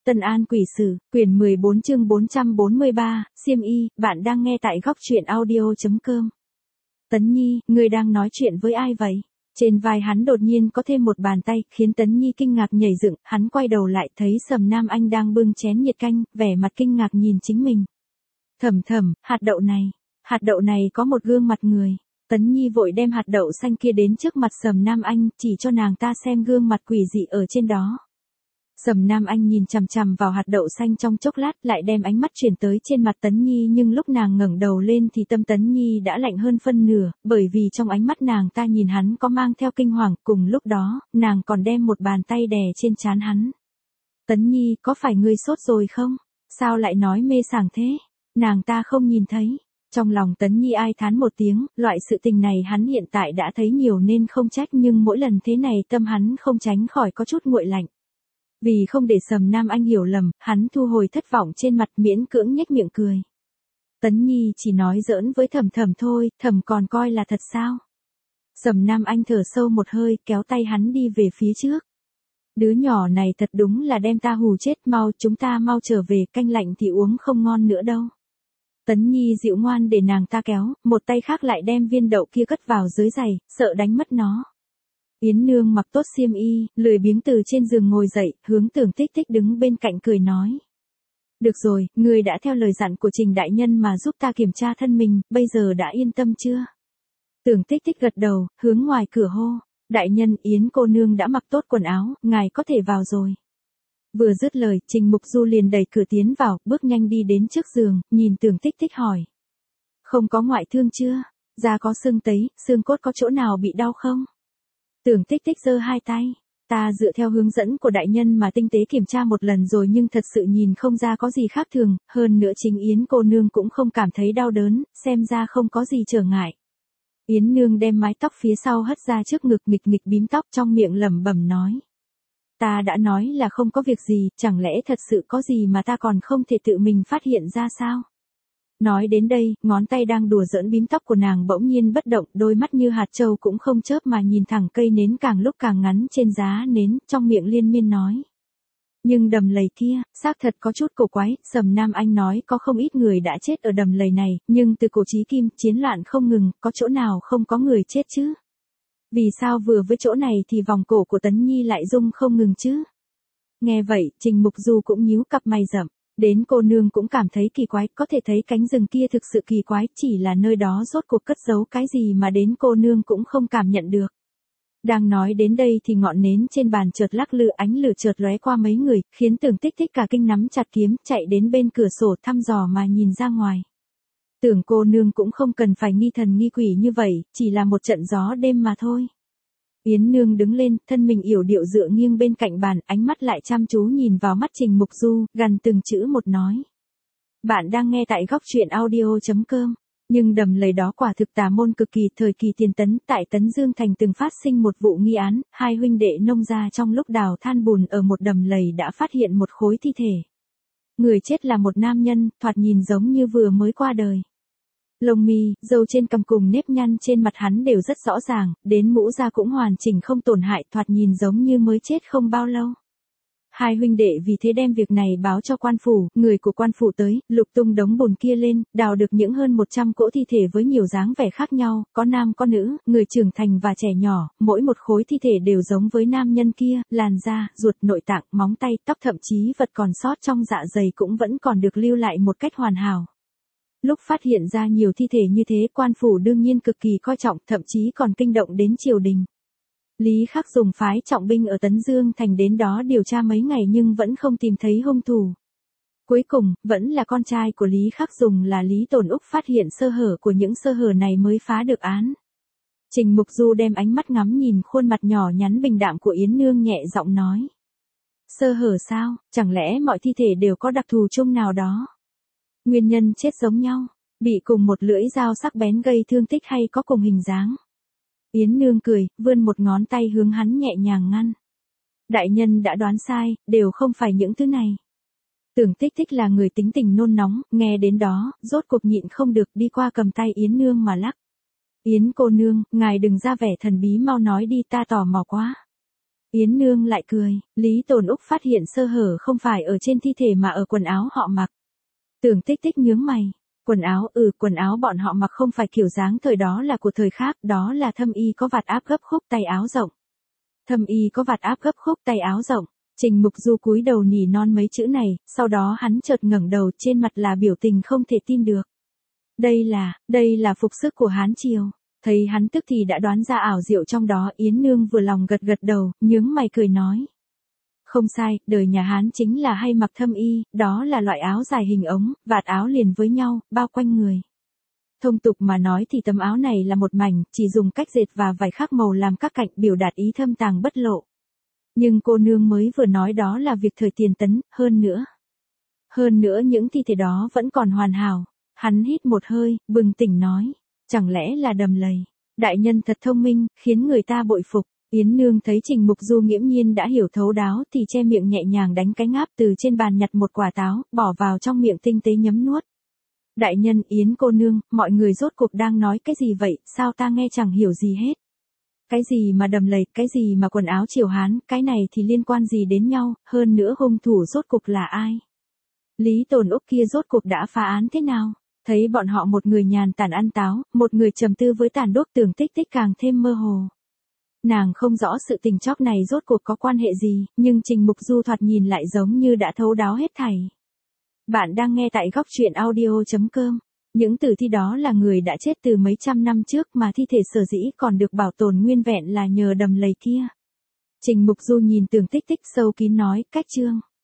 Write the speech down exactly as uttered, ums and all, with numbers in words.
Tân An Quỷ Sử, quyển mười bốn chương bốn trăm bốn mươi ba, Xiêm Y, bạn đang nghe tại góc truyện audio.com. Tấn Nhi, ngươi đang nói chuyện với ai vậy? Trên vai hắn đột nhiên có thêm một bàn tay, khiến Tấn Nhi kinh ngạc nhảy dựng, hắn quay đầu lại thấy Sầm Nam Anh đang bưng chén nhiệt canh, vẻ mặt kinh ngạc nhìn chính mình. Thầm thầm, hạt đậu này, hạt đậu này có một gương mặt người. Tấn Nhi vội đem hạt đậu xanh kia đến trước mặt Sầm Nam Anh, chỉ cho nàng ta xem gương mặt quỷ dị ở trên đó. Sầm Nam Anh nhìn chằm chằm vào hạt đậu xanh trong chốc lát, lại đem ánh mắt chuyển tới trên mặt Tấn Nhi, nhưng lúc nàng ngẩng đầu lên thì tâm Tấn Nhi đã lạnh hơn phân nửa, bởi vì trong ánh mắt nàng ta nhìn hắn có mang theo kinh hoàng, cùng lúc đó, nàng còn đem một bàn tay đè trên trán hắn. Tấn Nhi, có phải ngươi sốt rồi không? Sao lại nói mê sảng thế? Nàng ta không nhìn thấy. Trong lòng Tấn Nhi ai thán một tiếng, loại sự tình này hắn hiện tại đã thấy nhiều nên không trách, nhưng mỗi lần thế này tâm hắn không tránh khỏi có chút nguội lạnh. Vì không để Sầm Nam Anh hiểu lầm, hắn thu hồi thất vọng trên mặt, miễn cưỡng nhếch miệng cười. Tấn Nhi chỉ nói giỡn với Thầm Thầm thôi, Thầm còn coi là thật sao? Sầm Nam Anh thở sâu một hơi, kéo tay hắn đi về phía trước. Đứa nhỏ này thật đúng là đem ta hù chết, mau chúng ta mau trở về, canh lạnh thì uống không ngon nữa đâu. Tấn Nhi dịu ngoan để nàng ta kéo, một tay khác lại đem viên đậu kia cất vào dưới giày, sợ đánh mất nó. Yến Nương mặc tốt xiêm y, lười biếng từ trên giường ngồi dậy, hướng Tưởng Tích Tích đứng bên cạnh cười nói. Được rồi, ngươi đã theo lời dặn của Trình đại nhân mà giúp ta kiểm tra thân mình, bây giờ đã yên tâm chưa? Tưởng Tích Tích gật đầu, hướng ngoài cửa hô. Đại nhân, Yến cô nương đã mặc tốt quần áo, ngài có thể vào rồi. Vừa dứt lời, Trình Mục Du liền đẩy cửa tiến vào, bước nhanh đi đến trước giường, nhìn Tưởng Tích Tích hỏi. Không có ngoại thương chưa? Da có sưng tấy, xương cốt có chỗ nào bị đau không? Tưởng Tích Tích giơ hai tay. Ta dựa theo hướng dẫn của đại nhân mà tinh tế kiểm tra một lần rồi, nhưng thật sự nhìn không ra có gì khác thường, hơn nữa chính Yến cô nương cũng không cảm thấy đau đớn, xem ra không có gì trở ngại. Yến Nương đem mái tóc phía sau hất ra trước ngực, nghịch nghịch bím tóc, trong miệng lẩm bẩm nói. Ta đã nói là không có việc gì, chẳng lẽ thật sự có gì mà ta còn không thể tự mình phát hiện ra sao? Nói đến đây, ngón tay đang đùa giỡn bím tóc của nàng bỗng nhiên bất động, đôi mắt như hạt châu cũng không chớp mà nhìn thẳng cây nến càng lúc càng ngắn trên giá nến, trong miệng liên miên nói. Nhưng đầm lầy kia, xác thật có chút cổ quái, Sầm Nam Anh nói có không ít người đã chết ở đầm lầy này, nhưng từ cổ chí kim, chiến loạn không ngừng, có chỗ nào không có người chết chứ? Vì sao vừa với chỗ này thì vòng cổ của Tấn Nhi lại rung không ngừng chứ? Nghe vậy, Trình Mục Du cũng nhíu cặp mày rậm. Đến cô nương cũng cảm thấy kỳ quái, có thể thấy cánh rừng kia thực sự kỳ quái, chỉ là nơi đó rốt cuộc cất giấu cái gì mà đến cô nương cũng không cảm nhận được. Đang nói đến đây thì ngọn nến trên bàn chợt lắc lư, ánh lửa chợt lóe qua mấy người, khiến Tưởng Tích Tích cả kinh nắm chặt kiếm, chạy đến bên cửa sổ thăm dò mà nhìn ra ngoài. Tưởng cô nương cũng không cần phải nghi thần nghi quỷ như vậy, chỉ là một trận gió đêm mà thôi. Yến Nương đứng lên, thân mình yểu điệu dựa nghiêng bên cạnh bàn, ánh mắt lại chăm chú nhìn vào mắt Trình Mục Du, gần từng chữ một nói. Bạn đang nghe tại góc truyện audio.com. Nhưng đầm lầy đó quả thực tà môn cực kỳ, thời kỳ tiền Tấn, tại Tấn Dương Thành từng phát sinh một vụ nghi án, hai huynh đệ nông gia trong lúc đào than bùn ở một đầm lầy đã phát hiện một khối thi thể. Người chết là một nam nhân, thoạt nhìn giống như vừa mới qua đời. Lông mi, râu trên cằm cùng nếp nhăn trên mặt hắn đều rất rõ ràng, đến mũ da cũng hoàn chỉnh không tổn hại, thoạt nhìn giống như mới chết không bao lâu. Hai huynh đệ vì thế đem việc này báo cho quan phủ, người của quan phủ tới, lục tung đống bùn kia lên, đào được những hơn một trăm cỗ thi thể với nhiều dáng vẻ khác nhau, có nam có nữ, người trưởng thành và trẻ nhỏ, mỗi một khối thi thể đều giống với nam nhân kia, làn da, ruột, nội tạng, móng tay, tóc, thậm chí vật còn sót trong dạ dày cũng vẫn còn được lưu lại một cách hoàn hảo. Lúc phát hiện ra nhiều thi thể như thế, quan phủ đương nhiên cực kỳ coi trọng, thậm chí còn kinh động đến triều đình. Lý Khắc Dùng phái trọng binh ở Tấn Dương Thành đến đó điều tra mấy ngày nhưng vẫn không tìm thấy hung thủ. Cuối cùng, vẫn là con trai của Lý Khắc Dùng là Lý Tồn Úc phát hiện sơ hở của những sơ hở này mới phá được án. Trình Mục Du đem ánh mắt ngắm nhìn khuôn mặt nhỏ nhắn bình đạm của Yến Nương, nhẹ giọng nói. Sơ hở sao, chẳng lẽ mọi thi thể đều có đặc thù chung nào đó? Nguyên nhân chết giống nhau, bị cùng một lưỡi dao sắc bén gây thương tích hay có cùng hình dáng? Yến Nương cười, vươn một ngón tay hướng hắn nhẹ nhàng ngăn. Đại nhân đã đoán sai, đều không phải những thứ này. Tưởng Tích Tích là người tính tình nôn nóng, nghe đến đó, rốt cuộc nhịn không được đi qua cầm tay Yến Nương mà lắc. Yến cô nương, ngài đừng ra vẻ thần bí, mau nói đi, ta tò mò quá. Yến Nương lại cười, Lý Tồn Úc phát hiện sơ hở không phải ở trên thi thể mà ở quần áo họ mặc. Tưởng Tích Tích nhướng mày, quần áo, ừ, quần áo bọn họ mặc không phải kiểu dáng thời đó là của thời khác, đó là thâm y có vạt áp gấp khúc tay áo rộng. Thâm y có vạt áp gấp khúc tay áo rộng. Trình Mục Du cúi đầu nỉ non mấy chữ này, sau đó hắn chợt ngẩng đầu, trên mặt là biểu tình không thể tin được. Đây là, đây là phục sức của Hán Triều. Thấy hắn tức thì đã đoán ra ảo diệu trong đó, Yến Nương vừa lòng gật gật đầu, nhướng mày cười nói. Không sai, đời nhà Hán chính là hay mặc thâm y, đó là loại áo dài hình ống, vạt áo liền với nhau, bao quanh người. Thông tục mà nói thì tấm áo này là một mảnh, chỉ dùng cách dệt và vải khác màu làm các cạnh biểu đạt ý thâm tàng bất lộ. Nhưng cô nương mới vừa nói đó là việc thời tiền Tấn, hơn nữa. Hơn nữa những thi thể đó vẫn còn hoàn hảo. Hắn hít một hơi, bừng tỉnh nói. Chẳng lẽ là Đầm Lầy? Đại nhân thật thông minh, khiến người ta bội phục. Yến Nương thấy Trình Mục Du nghiễm nhiên đã hiểu thấu đáo thì che miệng nhẹ nhàng đánh cái ngáp, từ trên bàn nhặt một quả táo, bỏ vào trong miệng tinh tế nhấm nuốt. Đại nhân, Yến cô nương, mọi người rốt cuộc đang nói cái gì vậy, sao ta nghe chẳng hiểu gì hết. Cái gì mà Đầm Lầy, cái gì mà quần áo Triều Hán, cái này thì liên quan gì đến nhau, hơn nữa hung thủ rốt cuộc là ai? Lý Tồn Úc kia rốt cuộc đã phá án thế nào? Thấy bọn họ một người nhàn tản ăn táo, một người trầm tư với tàn đốt, Tưởng Tích Tích càng thêm mơ hồ. Nàng không rõ sự tình chóc này rốt cuộc có quan hệ gì, nhưng Trình Mục Du thoạt nhìn lại giống như đã thấu đáo hết thảy. Bạn đang nghe tại góc truyện audio chấm com. Những tử thi đó là người đã chết từ mấy trăm năm trước mà thi thể sở dĩ còn được bảo tồn nguyên vẹn là nhờ Đầm Lầy kia. Trình Mục Du nhìn Tưởng Tích Tích sâu kín nói, cách chương.